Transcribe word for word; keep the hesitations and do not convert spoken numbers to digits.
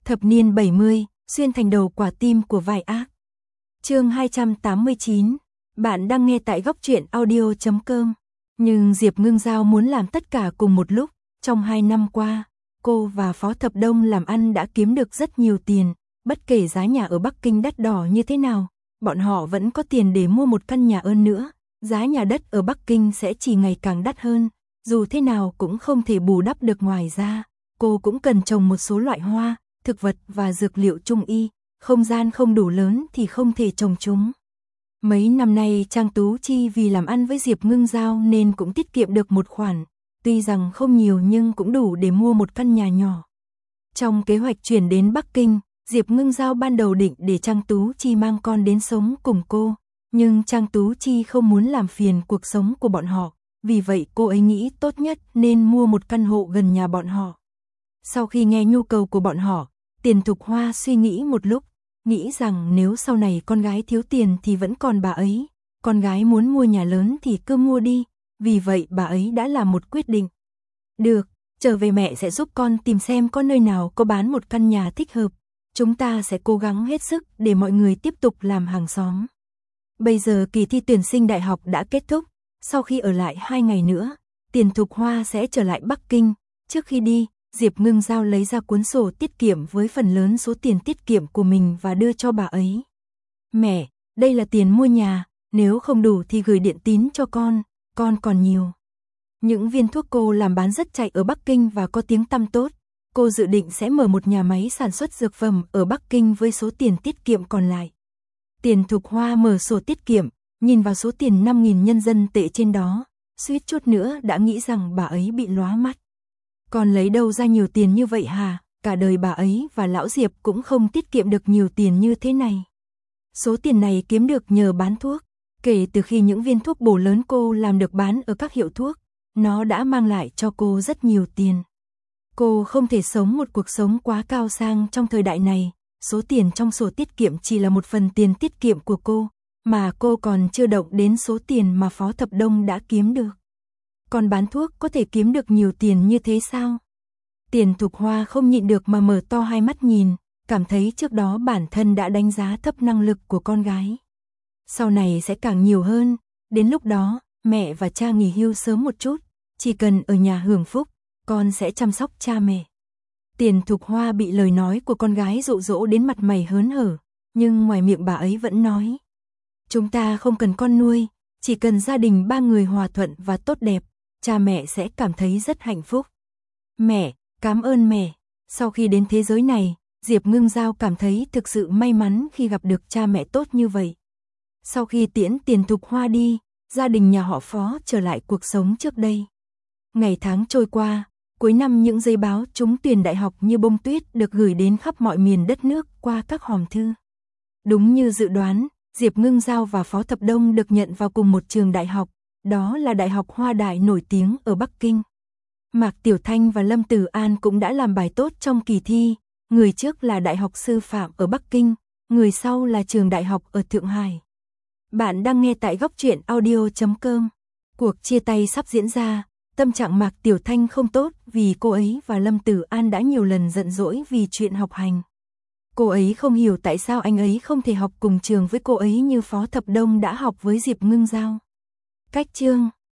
Thập niên bảy mươi, xuyên thành đầu quả tim của vai ác. Chương hai trăm tám mươi chín. Bạn đang nghe tại góc truyện audio chấm com. Nhưng Diệp Ngưng Giao muốn làm tất cả cùng một lúc. Trong hai năm qua, cô và Phó Thập Đông làm ăn đã kiếm được rất nhiều tiền. Bất kể giá nhà ở Bắc Kinh đắt đỏ như thế nào, bọn họ vẫn có tiền để mua một căn nhà ơn nữa. Giá nhà đất ở Bắc Kinh sẽ chỉ ngày càng đắt hơn. Dù thế nào cũng không thể bù đắp được, ngoài ra, cô cũng cần trồng một số loại hoa, thực vật và dược liệu trung y. Không gian không đủ lớn thì không thể trồng chúng. Mấy năm nay Trang Tú Chi vì làm ăn với Diệp Ngưng Giao nên cũng tiết kiệm được một khoản. Tuy rằng không nhiều nhưng cũng đủ để mua một căn nhà nhỏ. Trong kế hoạch chuyển đến Bắc Kinh, Diệp Ngưng Giao ban đầu định để Trang Tú Chi mang con đến sống cùng cô. Nhưng Trang Tú Chi không muốn làm phiền cuộc sống của bọn họ. Vì vậy cô ấy nghĩ tốt nhất nên mua một căn hộ gần nhà bọn họ. Sau khi nghe nhu cầu của bọn họ, Tiền Thục Hoa suy nghĩ một lúc, nghĩ rằng nếu sau này con gái thiếu tiền thì vẫn còn bà ấy, con gái muốn mua nhà lớn thì cứ mua đi, vì vậy bà ấy đã làm một quyết định. Được, trở về mẹ sẽ giúp con tìm xem có nơi nào có bán một căn nhà thích hợp, chúng ta sẽ cố gắng hết sức để mọi người tiếp tục làm hàng xóm. Bây giờ kỳ thi tuyển sinh đại học đã kết thúc, sau khi ở lại hai ngày nữa, Tiền Thục Hoa sẽ trở lại Bắc Kinh. Trước khi đi, Diệp Ngưng Giao lấy ra cuốn sổ tiết kiệm với phần lớn số tiền tiết kiệm của mình và đưa cho bà ấy. Mẹ, đây là tiền mua nhà, nếu không đủ thì gửi điện tín cho con, con còn nhiều. Những viên thuốc cô làm bán rất chạy ở Bắc Kinh và có tiếng tăm tốt. Cô dự định sẽ mở một nhà máy sản xuất dược phẩm ở Bắc Kinh với số tiền tiết kiệm còn lại. Tiền Thục Hoa mở sổ tiết kiệm, nhìn vào số tiền năm nghìn nhân dân tệ trên đó, suýt chút nữa đã nghĩ rằng bà ấy bị lóa mắt. Còn lấy đâu ra nhiều tiền như vậy hả? Cả đời bà ấy và lão Diệp cũng không tiết kiệm được nhiều tiền như thế này. Số tiền này kiếm được nhờ bán thuốc. Kể từ khi những viên thuốc bổ lớn cô làm được bán ở các hiệu thuốc, nó đã mang lại cho cô rất nhiều tiền. Cô không thể sống một cuộc sống quá cao sang trong thời đại này. Số tiền trong sổ tiết kiệm chỉ là một phần tiền tiết kiệm của cô, mà cô còn chưa động đến số tiền mà Phó Thập Đông đã kiếm được. Còn bán thuốc có thể kiếm được nhiều tiền như thế sao? Tiền Thục Hoa không nhịn được mà mở to hai mắt nhìn, cảm thấy trước đó bản thân đã đánh giá thấp năng lực của con gái. Sau này sẽ càng nhiều hơn, đến lúc đó, mẹ và cha nghỉ hưu sớm một chút, chỉ cần ở nhà hưởng phúc, con sẽ chăm sóc cha mẹ. Tiền Thục Hoa bị lời nói của con gái dụ dỗ đến mặt mày hớn hở, nhưng ngoài miệng bà ấy vẫn nói. Chúng ta không cần con nuôi, chỉ cần gia đình ba người hòa thuận và tốt đẹp, cha mẹ sẽ cảm thấy rất hạnh phúc. Mẹ, cảm ơn mẹ. Sau khi đến thế giới này, Diệp Ngưng Giao cảm thấy thực sự may mắn khi gặp được cha mẹ tốt như vậy. Sau khi tiễn Tiền Thục Hoa đi, gia đình nhà họ Phó trở lại cuộc sống trước đây. Ngày tháng trôi qua, cuối năm những giấy báo trúng tuyển đại học như bông tuyết được gửi đến khắp mọi miền đất nước qua các hòm thư. Đúng như dự đoán, Diệp Ngưng Giao và Phó Thập Đông được nhận vào cùng một trường đại học, đó là Đại học Hoa Đại nổi tiếng ở Bắc Kinh. Mạc Tiểu Thanh và Lâm Tử An cũng đã làm bài tốt trong kỳ thi, người trước là Đại học Sư phạm ở Bắc Kinh, người sau là trường đại học ở Thượng Hải. Bạn đang nghe tại góc truyện audio chấm com. Cuộc chia tay sắp diễn ra, tâm trạng Mạc Tiểu Thanh không tốt vì cô ấy và Lâm Tử An đã nhiều lần giận dỗi vì chuyện học hành. Cô ấy không hiểu tại sao anh ấy không thể học cùng trường với cô ấy như Phó Thập Đông đã học với Diệp Ngưng Giao. Cách chương